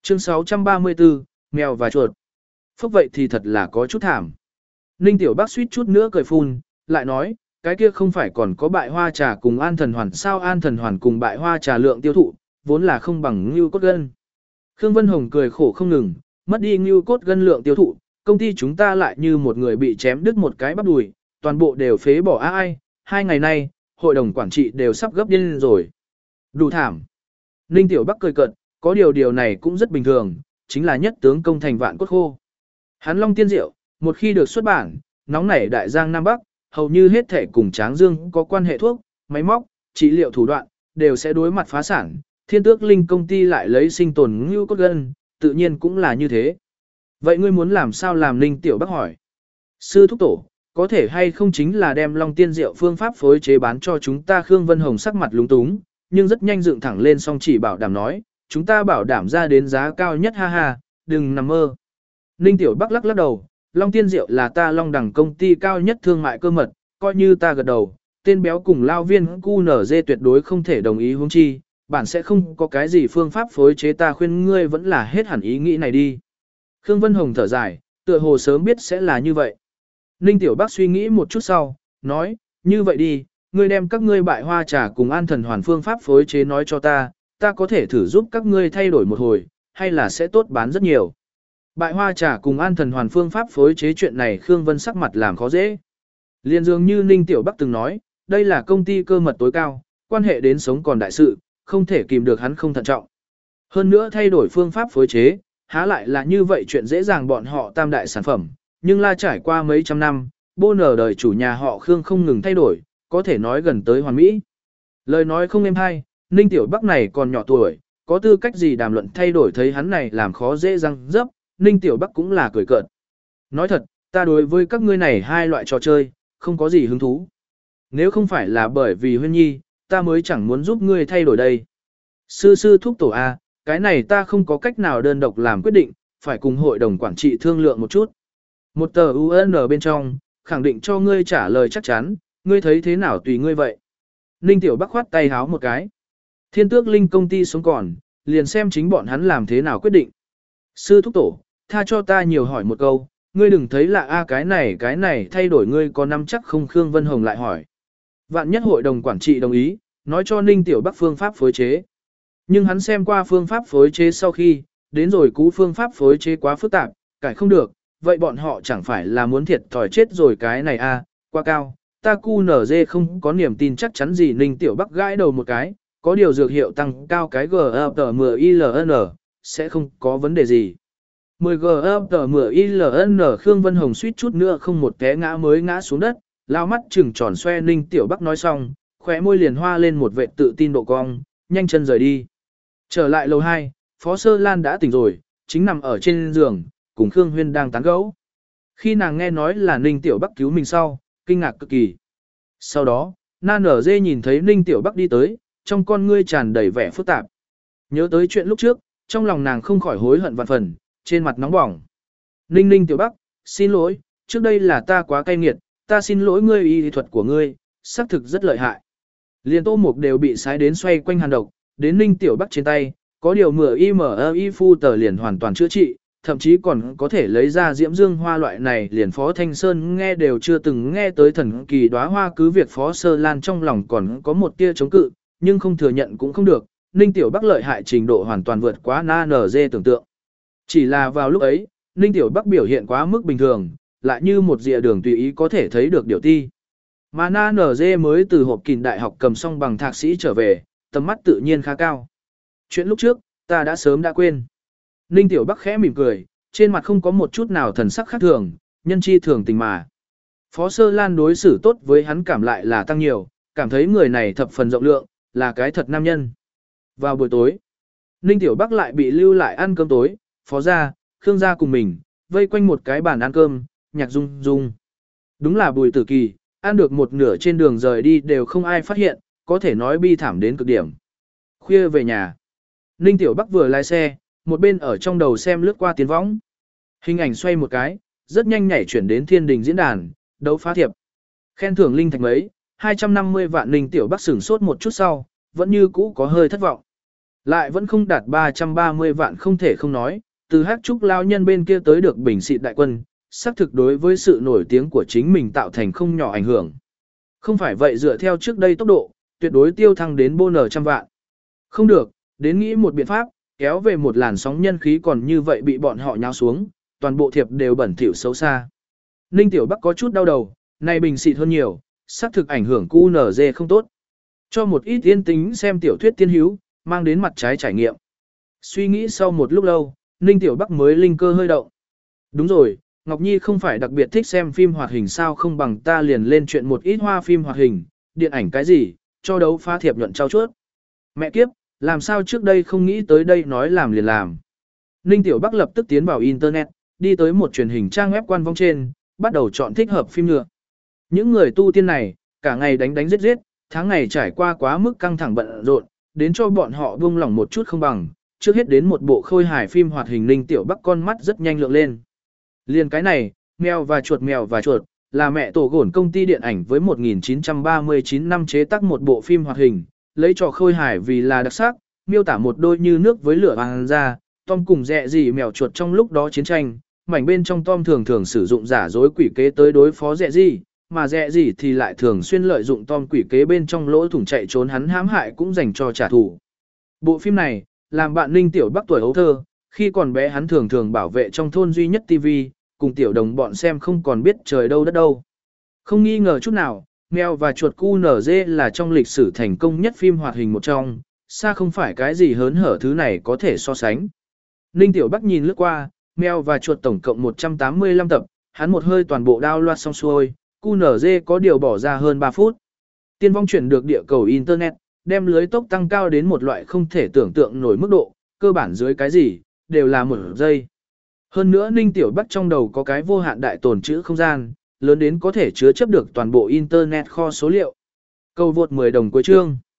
Chương 634, mèo và chuột. Phúc vậy thì thật là có chút thảm. Ninh Tiểu Bắc suýt chút nữa cười phun, lại nói, cái kia không phải còn có bại hoa trà cùng an thần hoàn sao, an thần hoàn cùng bại hoa trà lượng tiêu thụ, vốn là không bằng ngưu cốt gân. Khương Vân Hồng cười khổ không ngừng, mất đi ngưu cốt gân lượng tiêu thụ, công ty chúng ta lại như một người bị chém đứt một cái bắp đùi, toàn bộ đều phế bỏ ai, 2 ngày nay, hội đồng quản trị đều sắp gấp điên rồi. Đủ thảm. Ninh Tiểu Bắc cười cợt, có điều này cũng rất bình thường, chính là nhất tướng công thành vạn cốt khô. Hắn Long Tiên Diệu, một khi được xuất bản, nóng nảy đại giang Nam Bắc, hầu như hết thể cùng Tráng Dương có quan hệ thuốc, máy móc, trị liệu thủ đoạn, đều sẽ đối mặt phá sản. Thiên Tước Linh công ty lại lấy sinh tồn ngưu cốt gân, tự nhiên cũng là như thế. Vậy ngươi muốn làm sao làm? Ninh Tiểu Bắc hỏi. Sư thúc tổ, có thể hay không chính là đem Long Tiên Diệu phương pháp phối chế bán cho chúng ta? Khương Vân Hồng sắc mặt lúng túng, nhưng rất nhanh dựng thẳng lên song chỉ bảo đảm nói, chúng ta bảo đảm ra đến giá cao nhất, ha ha, đừng nằm mơ. Ninh Tiểu Bắc lắc đầu, Long Tiên Diệu là ta Long Đẳng công ty cao nhất thương mại cơ mật, coi như ta gật đầu, tên béo cùng lao viên QNZ tuyệt đối không thể đồng ý, huống chi, bản sẽ không có cái gì phương pháp phối chế, ta khuyên ngươi vẫn là hết hẳn ý nghĩ này đi. Khương Vân Hồng thở dài, tựa hồ sớm biết sẽ là như vậy. Ninh Tiểu Bắc suy nghĩ một chút sau, nói, như vậy đi, ngươi đem các ngươi bại hoa trà cùng an thần hoàn phương pháp phối chế nói cho ta có thể thử giúp các ngươi thay đổi một hồi, hay là sẽ tốt bán rất nhiều. Bại hoa trà cùng an thần hoàn phương pháp phối chế chuyện này Khương Vân sắc mặt làm khó dễ. Liên dường như Ninh Tiểu Bắc từng nói, đây là công ty cơ mật tối cao, quan hệ đến sống còn đại sự, không thể kìm được hắn không thận trọng. Hơn nữa thay đổi phương pháp phối chế, há lại là như vậy chuyện dễ dàng, bọn họ tam đại sản phẩm, nhưng la trải qua mấy trăm năm, bô nở đời chủ nhà họ Khương không ngừng thay đổi, có thể nói gần tới hoàn mỹ. Lời nói không êm hay, Ninh Tiểu Bắc này còn nhỏ tuổi, có tư cách gì đàm luận thay đổi, thấy hắn này làm khó dễ răng dấp, Ninh Tiểu Bắc cũng là cười cợt. Nói thật, ta đối với các ngươi này hai loại trò chơi, không có gì hứng thú. Nếu không phải là bởi vì Huyên Nhi, ta mới chẳng muốn giúp ngươi thay đổi đây. Sư thúc tổ A, cái này ta không có cách nào đơn độc làm quyết định, phải cùng hội đồng quản trị thương lượng một chút. Một tờ UN bên trong, khẳng định cho ngươi trả lời chắc chắn, ngươi thấy thế nào tùy ngươi vậy. Ninh Tiểu Bắc khoát tay háo một cái. Thiên Tước Linh công ty sống còn, liền xem chính bọn hắn làm thế nào quyết định. Sư thúc tổ, tha cho ta nhiều hỏi một câu, ngươi đừng thấy là cái này thay đổi ngươi có nắm chắc không? Khương Vân Hồng lại hỏi. Vạn nhất hội đồng quản trị đồng ý, nói cho Ninh Tiểu Bắc phương pháp phối chế. Nhưng hắn xem qua phương pháp phối chế sau khi, đến rồi cú phương pháp phối chế quá phức tạp, cải không được, vậy bọn họ chẳng phải là muốn thiệt thòi chết rồi, cái này quá cao, ta QNZ không có niềm tin chắc chắn gì. Ninh Tiểu Bắc gãi đầu một cái, có điều dược hiệu tăng cao cái GFTMILN, sẽ không có vấn đề gì. 10 GFTMILN. Khương Vân Hồng suýt chút nữa không một té ngã mới ngã xuống đất, lao mắt trừng tròn xoe. Ninh Tiểu Bắc nói xong, khóe môi liền hoa lên một vệ tự tin độ cong, nhanh chân rời đi. Trở lại lầu 2, Phó Sơ Lan đã tỉnh rồi, chính nằm ở trên giường, cùng Khương Huyên đang tán gẫu. Khi nàng nghe nói là Ninh Tiểu Bắc cứu mình sau, kinh ngạc cực kỳ. Sau đó, Nan ở dê nhìn thấy Ninh Tiểu Bắc đi tới, trong con ngươi tràn đầy vẻ phức tạp. Nhớ tới chuyện lúc trước, trong lòng nàng không khỏi hối hận vạn phần, trên mặt nóng bỏng. Ninh Tiểu Bắc, xin lỗi, trước đây là ta quá cay nghiệt, ta xin lỗi ngươi, y thuật của ngươi, xác thực rất lợi hại. Liên Tô Mục đều bị sái đến xoay quanh hàn độc, đến Ninh Tiểu Bắc trên tay, có điều MIMI phu tờ liền hoàn toàn chữa trị, thậm chí còn có thể lấy ra diễm dương hoa loại này, liền Phó Thanh Sơn nghe đều chưa từng nghe tới thần kỳ đóa hoa. Cứ việc Phó Sơ Lan trong lòng còn có một tia chống cự, nhưng không thừa nhận cũng không được, Ninh Tiểu Bắc lợi hại trình độ hoàn toàn vượt quá NG tưởng tượng. Chỉ là vào lúc ấy, Ninh Tiểu Bắc biểu hiện quá mức bình thường, lại như một dịa đường tùy ý có thể thấy được điều ti. Mà NG mới từ hộp kìn đại học cầm xong bằng thạc sĩ trở về, tầm mắt tự nhiên khá cao. Chuyện lúc trước, ta đã sớm đã quên. Ninh Tiểu Bắc khẽ mỉm cười, trên mặt không có một chút nào thần sắc khác thường, nhân chi thường tình mà. Phó Sơ Lan đối xử tốt với hắn cảm lại là tăng nhiều, cảm thấy người này thập phần rộng lượng, là cái thật nam nhân. Vào buổi tối, Ninh Tiểu Bắc lại bị lưu lại ăn cơm tối, Phó gia, Khương gia cùng mình, vây quanh một cái bàn ăn cơm, nhạc rung rung. Đúng là Bùi Tử Kỳ, ăn được một nửa trên đường rời đi đều không ai phát hiện, có thể nói bi thảm đến cực điểm. Khuya về nhà, Ninh Tiểu Bắc vừa lái xe, một bên ở trong đầu xem lướt qua tiến võng. Hình ảnh xoay một cái, rất nhanh nhảy chuyển đến Thiên Đình diễn đàn, đấu phá thiệp. Khen thưởng linh thạch mấy, 250 vạn. Ninh Tiểu Bắc sửng sốt một chút sau, vẫn như cũ có hơi thất vọng. Lại vẫn không đạt 330 vạn không thể không nói, từ Hắc Trúc lao nhân bên kia tới được bình xịt đại quân, xác thực đối với sự nổi tiếng của chính mình tạo thành không nhỏ ảnh hưởng. Không phải vậy dựa theo trước đây tốc độ, tuyệt đối tiêu thăng đến bonus trăm vạn. Không được, đến nghĩ một biện pháp, kéo về một làn sóng nhân khí còn như vậy bị bọn họ nháo xuống, toàn bộ thiệp đều bẩn thỉu xấu xa. Ninh Tiểu Bắc có chút đau đầu, này bình xịt hơn nhiều, xác thực ảnh hưởng QNZ không tốt. Cho một ít yên tính xem tiểu thuyết tiên hữu, mang đến mặt trái trải nghiệm. Suy nghĩ sau một lúc lâu, Ninh Tiểu Bắc mới linh cơ hơi động. Đúng rồi, Ngọc Nhi không phải đặc biệt thích xem phim hoạt hình sao không bằng ta liền lên chuyện một ít hoa phim hoạt hình, điện ảnh cái gì, cho đấu phá thiệp nhuận trao chuốt. Mẹ kiếp, làm sao trước đây không nghĩ tới đây nói làm liền làm. Ninh Tiểu Bắc lập tức tiến vào Internet, đi tới một truyền hình trang web quan vong trên, bắt đầu chọn thích hợp phim nhựa. Những người tu tiên này, cả ngày đánh đánh giết giết, tháng ngày trải qua quá mức căng thẳng bận rộn, đến cho bọn họ buông lỏng một chút không bằng, trước hết đến một bộ khôi hài phim hoạt hình Ninh Tiểu Bắc con mắt rất nhanh lượng lên. Liên cái này, mèo và chuột, là mẹ tổ gổn công ty điện ảnh với 1939 năm chế tác một bộ phim hoạt hình, lấy trò khôi hài vì là đặc sắc, miêu tả một đôi như nước với lửa vàng ra, Tom cùng dẹ gì mèo chuột trong lúc đó chiến tranh, mảnh bên trong Tom thường thường sử dụng giả dối quỷ kế tới đối phó dẹ gì, mà dẹ gì thì lại thường xuyên lợi dụng Tom quỷ kế bên trong lỗ thủng chạy trốn hắn hãm hại cũng dành cho trả thù. Bộ phim này, làm bạn Ninh Tiểu Bắc tuổi ấu thơ, khi còn bé hắn thường thường bảo vệ trong thôn duy nhất TV, cùng tiểu đồng bọn xem không còn biết trời đâu đất đâu. Không nghi ngờ chút nào, mèo và chuột QNZ là trong lịch sử thành công nhất phim hoạt hình một trong, xa không phải cái gì hớn hở thứ này có thể so sánh. Ninh Tiểu Bắc nhìn lướt qua, mèo và chuột tổng cộng 185 tập, hắn một hơi toàn bộ đao loạt xong xuôi, QNZ có điều bỏ ra hơn 3 phút. Tiên vong chuyển được địa cầu Internet, đem lưới tốc tăng cao đến một loại không thể tưởng tượng nổi mức độ, cơ bản dưới cái gì, đều là một giây. Hơn nữa Ninh Tiểu Bắc trong đầu có cái vô hạn đại tồn trữ không gian, lớn đến có thể chứa chấp được toàn bộ Internet kho số liệu. Câu vượt 10 đồng cuối chương.